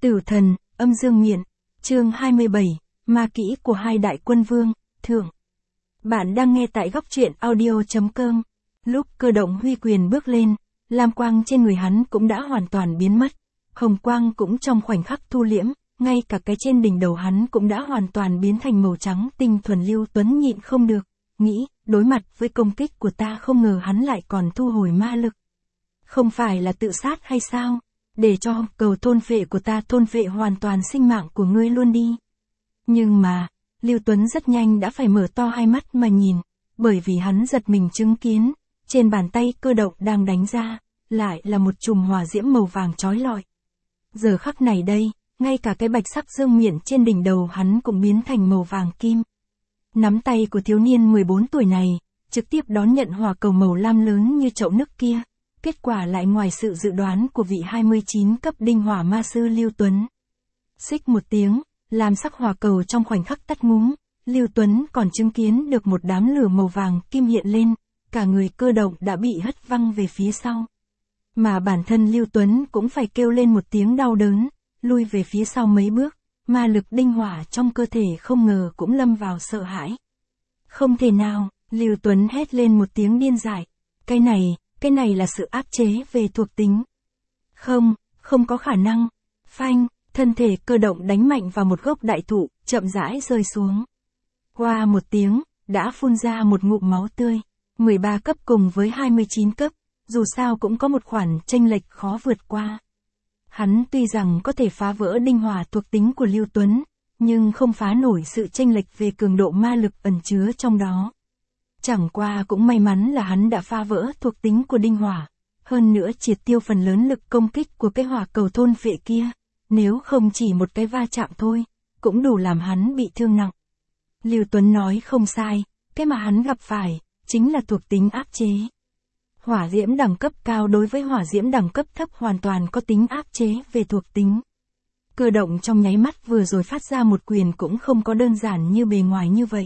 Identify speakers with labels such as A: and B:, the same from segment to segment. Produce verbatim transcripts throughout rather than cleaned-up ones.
A: Tử thần, âm dương miện, chương hai mươi bảy, ma kỹ của hai đại quân vương, thượng. Bạn đang nghe tại góc truyện audio.com. Lúc Cơ Động huy quyền bước lên, lam quang trên người hắn cũng đã hoàn toàn biến mất. Hồng quang cũng trong khoảnh khắc thu liễm, ngay cả cái trên đỉnh đầu hắn cũng đã hoàn toàn biến thành màu trắng tinh thuần. Lưu Tuấn nhịn không được, nghĩ, đối mặt với công kích của ta không ngờ hắn lại còn thu hồi ma lực. Không phải là tự sát hay sao? Để cho cầu thôn phệ của ta thôn phệ hoàn toàn sinh mạng của ngươi luôn đi. Nhưng mà, Lưu Tuấn rất nhanh đã phải mở to hai mắt mà nhìn, bởi vì hắn giật mình chứng kiến, trên bàn tay Cơ Động đang đánh ra, lại là một chùm hỏa diễm màu vàng chói lọi. Giờ khắc này đây, ngay cả cái bạch sắc dương miện trên đỉnh đầu hắn cũng biến thành màu vàng kim. Nắm tay của thiếu niên mười bốn tuổi này, trực tiếp đón nhận hỏa cầu màu lam lớn như chậu nước kia. Kết quả lại ngoài sự dự đoán của vị hai mươi chín cấp đinh hỏa ma sư Lưu Tuấn. Xích một tiếng, làm sắc hỏa cầu trong khoảnh khắc tắt ngúm, Lưu Tuấn còn chứng kiến được một đám lửa màu vàng kim hiện lên, cả người Cơ Động đã bị hất văng về phía sau. Mà bản thân Lưu Tuấn cũng phải kêu lên một tiếng đau đớn, lui về phía sau mấy bước, ma lực đinh hỏa trong cơ thể không ngờ cũng lâm vào sợ hãi. Không thể nào, Lưu Tuấn hét lên một tiếng điên dại, cái này, cái này là sự áp chế về thuộc tính. Không, không có khả năng. Phanh, thân thể Cơ Động đánh mạnh vào một gốc đại thụ, chậm rãi rơi xuống. Qua một tiếng, đã phun ra một ngụm máu tươi. mười ba cấp cùng với hai mươi chín cấp, dù sao cũng có một khoản chênh lệch khó vượt qua. Hắn tuy rằng có thể phá vỡ đinh hỏa thuộc tính của Lưu Tuấn, nhưng không phá nổi sự chênh lệch về cường độ ma lực ẩn chứa trong đó. Chẳng qua cũng may mắn là hắn đã phá vỡ thuộc tính của đinh hỏa, hơn nữa triệt tiêu phần lớn lực công kích của cái hỏa cầu thôn phệ kia, nếu không chỉ một cái va chạm thôi, cũng đủ làm hắn bị thương nặng. Lưu Tuấn nói không sai, cái mà hắn gặp phải, chính là thuộc tính áp chế. Hỏa diễm đẳng cấp cao đối với hỏa diễm đẳng cấp thấp hoàn toàn có tính áp chế về thuộc tính. Cơ Động trong nháy mắt vừa rồi phát ra một quyền cũng không có đơn giản như bề ngoài như vậy.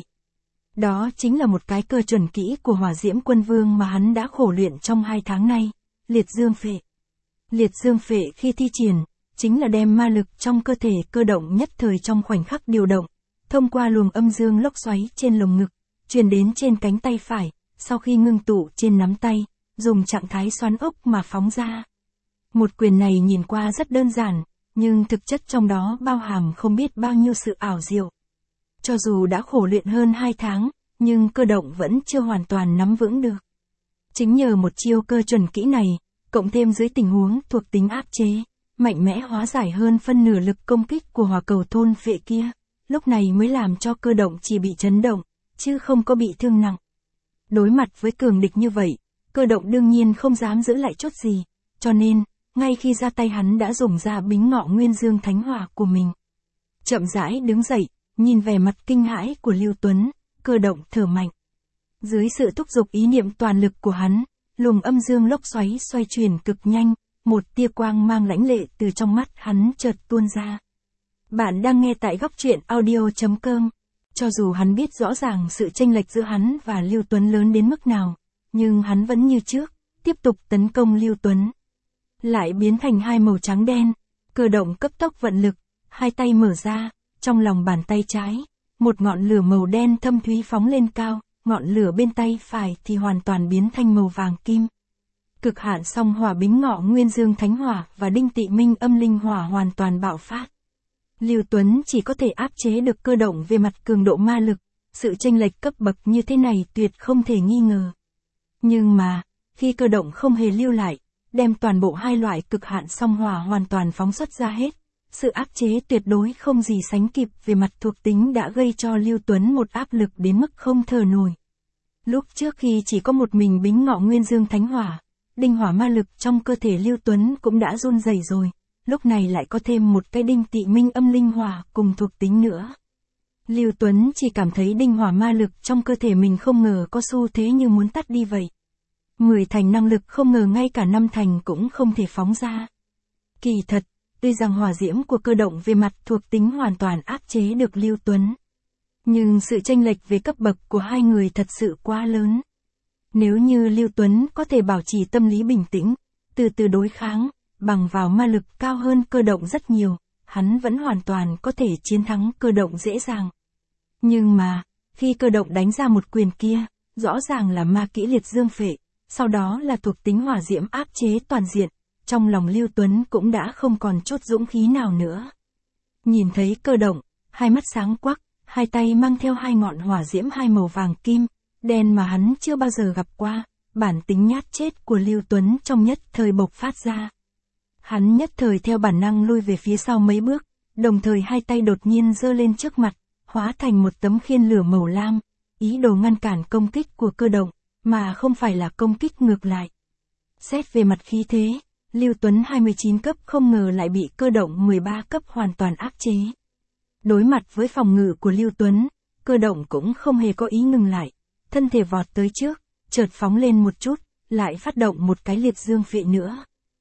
A: Đó chính là một cái cơ chuẩn kỹ của hỏa diễm quân vương mà hắn đã khổ luyện trong hai tháng nay, liệt dương phệ. Liệt dương phệ khi thi triển, chính là đem ma lực trong cơ thể Cơ Động nhất thời trong khoảnh khắc điều động, thông qua luồng âm dương lốc xoáy trên lồng ngực, truyền đến trên cánh tay phải, sau khi ngưng tụ trên nắm tay, dùng trạng thái xoắn ốc mà phóng ra. Một quyền này nhìn qua rất đơn giản, nhưng thực chất trong đó bao hàm không biết bao nhiêu sự ảo diệu. Cho dù đã khổ luyện hơn hai tháng, nhưng Cơ Động vẫn chưa hoàn toàn nắm vững được. Chính nhờ một chiêu cơ chuẩn kỹ này, cộng thêm dưới tình huống thuộc tính áp chế, mạnh mẽ hóa giải hơn phân nửa lực công kích của hỏa cầu thôn phệ kia, lúc này mới làm cho Cơ Động chỉ bị chấn động, chứ không có bị thương nặng. Đối mặt với cường địch như vậy, Cơ Động đương nhiên không dám giữ lại chút gì, cho nên, ngay khi ra tay hắn đã dùng ra bính ngọ nguyên dương thánh hỏa của mình. Chậm rãi đứng dậy, nhìn vẻ mặt kinh hãi của Lưu Tuấn, Cơ Động thở mạnh. Dưới sự thúc giục ý niệm toàn lực của hắn, luồng âm dương lốc xoáy xoay chuyển cực nhanh, một tia quang mang lãnh lệ từ trong mắt hắn chợt tuôn ra. Bạn đang nghe tại góc truyện audio.com. Cho dù hắn biết rõ ràng sự chênh lệch giữa hắn và Lưu Tuấn lớn đến mức nào, nhưng hắn vẫn như trước, tiếp tục tấn công Lưu Tuấn. Lại biến thành hai màu trắng đen, Cơ Động cấp tốc vận lực, hai tay mở ra, trong lòng bàn tay trái, một ngọn lửa màu đen thâm thúy phóng lên cao, ngọn lửa bên tay phải thì hoàn toàn biến thành màu vàng kim. Cực hạn song hỏa bính ngọ nguyên dương thánh hỏa và đinh tị minh âm linh hỏa hoàn toàn bạo phát. Lưu Tuấn chỉ có thể áp chế được Cơ Động về mặt cường độ ma lực, sự chênh lệch cấp bậc như thế này tuyệt không thể nghi ngờ. Nhưng mà, khi Cơ Động không hề lưu lại, đem toàn bộ hai loại cực hạn song hỏa hoàn toàn phóng xuất ra hết, sự áp chế tuyệt đối không gì sánh kịp về mặt thuộc tính đã gây cho Lưu Tuấn một áp lực đến mức không thở nổi. Lúc trước khi chỉ có một mình bính ngọ nguyên dương thánh hỏa, đinh hỏa ma lực trong cơ thể Lưu Tuấn cũng đã run rẩy rồi, lúc này lại có thêm một cái đinh tị minh âm linh hỏa cùng thuộc tính nữa. Lưu Tuấn chỉ cảm thấy đinh hỏa ma lực trong cơ thể mình không ngờ có xu thế như muốn tắt đi vậy. Mười thành năng lực không ngờ ngay cả năm thành cũng không thể phóng ra. Kỳ thật, tuy rằng hỏa diễm của Cơ Động về mặt thuộc tính hoàn toàn áp chế được Lưu Tuấn, nhưng sự chênh lệch về cấp bậc của hai người thật sự quá lớn. Nếu như Lưu Tuấn có thể bảo trì tâm lý bình tĩnh, từ từ đối kháng, bằng vào ma lực cao hơn Cơ Động rất nhiều, hắn vẫn hoàn toàn có thể chiến thắng Cơ Động dễ dàng. Nhưng mà, khi Cơ Động đánh ra một quyền kia, rõ ràng là ma kỹ liệt dương phệ, sau đó là thuộc tính hỏa diễm áp chế toàn diện, trong lòng Lưu Tuấn cũng đã không còn chút dũng khí nào nữa. Nhìn thấy Cơ Động, hai mắt sáng quắc, hai tay mang theo hai ngọn hỏa diễm hai màu vàng kim, đen mà hắn chưa bao giờ gặp qua, bản tính nhát chết của Lưu Tuấn trong nhất thời bộc phát ra. Hắn nhất thời theo bản năng lui về phía sau mấy bước, đồng thời hai tay đột nhiên giơ lên trước mặt, hóa thành một tấm khiên lửa màu lam, ý đồ ngăn cản công kích của Cơ Động, mà không phải là công kích ngược lại. Xét về mặt khí thế, Lưu Tuấn hai mươi chín cấp không ngờ lại bị Cơ Động mười ba cấp hoàn toàn áp chế. Đối mặt với phòng ngự của Lưu Tuấn, Cơ Động cũng không hề có ý ngừng lại, thân thể vọt tới trước, chợt phóng lên một chút, lại phát động một cái liệt dương phệ nữa.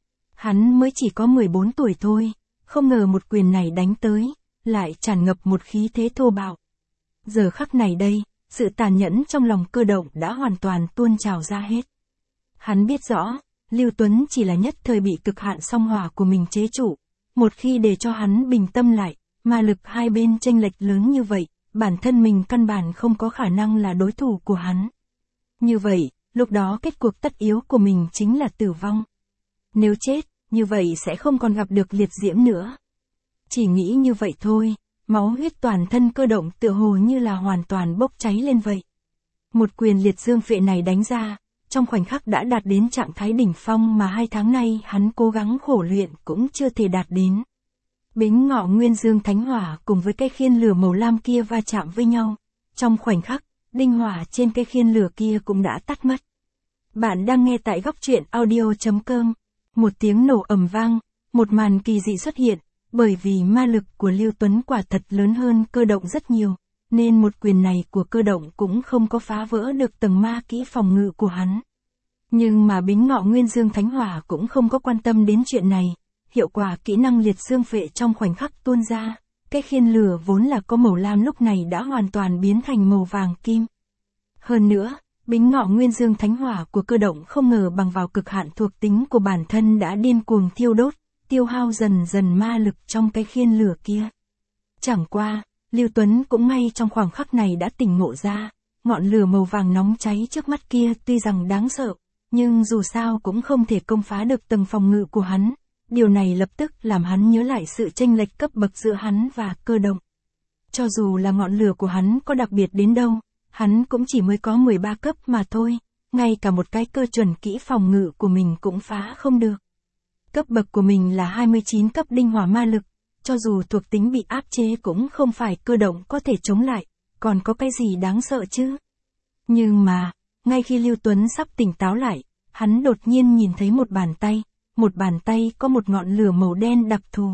A: Hắn mới chỉ có mười bốn tuổi thôi, không ngờ một quyền này đánh tới, lại tràn ngập một khí thế thô bạo. Giờ khắc này đây, sự tàn nhẫn trong lòng Cơ Động đã hoàn toàn tuôn trào ra hết. Hắn biết rõ, Lưu Tuấn chỉ là nhất thời bị cực hạn song hỏa của mình chế trụ, một khi để cho hắn bình tâm lại, ma lực hai bên chênh lệch lớn như vậy, bản thân mình căn bản không có khả năng là đối thủ của hắn. Như vậy, lúc đó kết cuộc tất yếu của mình chính là tử vong. Nếu chết, như vậy sẽ không còn gặp được liệt diễm nữa. Chỉ nghĩ như vậy thôi, máu huyết toàn thân Cơ Động tựa hồ như là hoàn toàn bốc cháy lên vậy. Một quyền liệt dương phệ này đánh ra, trong khoảnh khắc đã đạt đến trạng thái đỉnh phong mà hai tháng nay hắn cố gắng khổ luyện cũng chưa thể đạt đến. Bính ngọ nguyên dương thánh hỏa cùng với cây khiên lửa màu lam kia va chạm với nhau. Trong khoảnh khắc, đinh hỏa trên cây khiên lửa kia cũng đã tắt mất. Bạn đang nghe tại góc truyện audio chấm com. Một tiếng nổ ầm vang, một màn kỳ dị xuất hiện, bởi vì ma lực của Lưu Tuấn quả thật lớn hơn Cơ Động rất nhiều, nên một quyền này của Cơ Động cũng không có phá vỡ được tầng ma kỹ phòng ngự của hắn. Nhưng mà Bính Ngọ Nguyên Dương Thánh Hỏa cũng không có quan tâm đến chuyện này, hiệu quả kỹ năng liệt dương phệ trong khoảnh khắc tuôn ra, cái khiên lửa vốn là có màu lam lúc này đã hoàn toàn biến thành màu vàng kim. Hơn nữa, Bính Ngọ Nguyên Dương Thánh Hỏa của Cơ Động không ngờ bằng vào cực hạn thuộc tính của bản thân đã điên cuồng thiêu đốt, tiêu hao dần dần ma lực trong cái khiên lửa kia. Chẳng qua, Lưu Tuấn cũng ngay trong khoảng khắc này đã tỉnh ngộ ra, ngọn lửa màu vàng nóng cháy trước mắt kia tuy rằng đáng sợ, nhưng dù sao cũng không thể công phá được tầng phòng ngự của hắn. Điều này lập tức làm hắn nhớ lại sự chênh lệch cấp bậc giữa hắn và Cơ Động. Cho dù là ngọn lửa của hắn có đặc biệt đến đâu, hắn cũng chỉ mới có mười ba cấp mà thôi, ngay cả một cái cơ chuẩn kỹ phòng ngự của mình cũng phá không được. Cấp bậc của mình là hai mươi chín cấp đinh hỏa ma lực, cho dù thuộc tính bị áp chế cũng không phải Cơ Động có thể chống lại, còn có cái gì đáng sợ chứ? Nhưng mà, ngay khi Lưu Tuấn sắp tỉnh táo lại, hắn đột nhiên nhìn thấy một bàn tay, một bàn tay có một ngọn lửa màu đen đặc thù.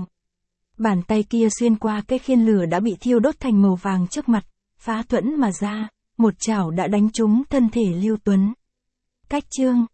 A: Bàn tay kia xuyên qua cái khiên lửa đã bị thiêu đốt thành màu vàng trước mặt, phá thuẫn mà ra, một chảo đã đánh trúng thân thể Lưu Tuấn. Cách chương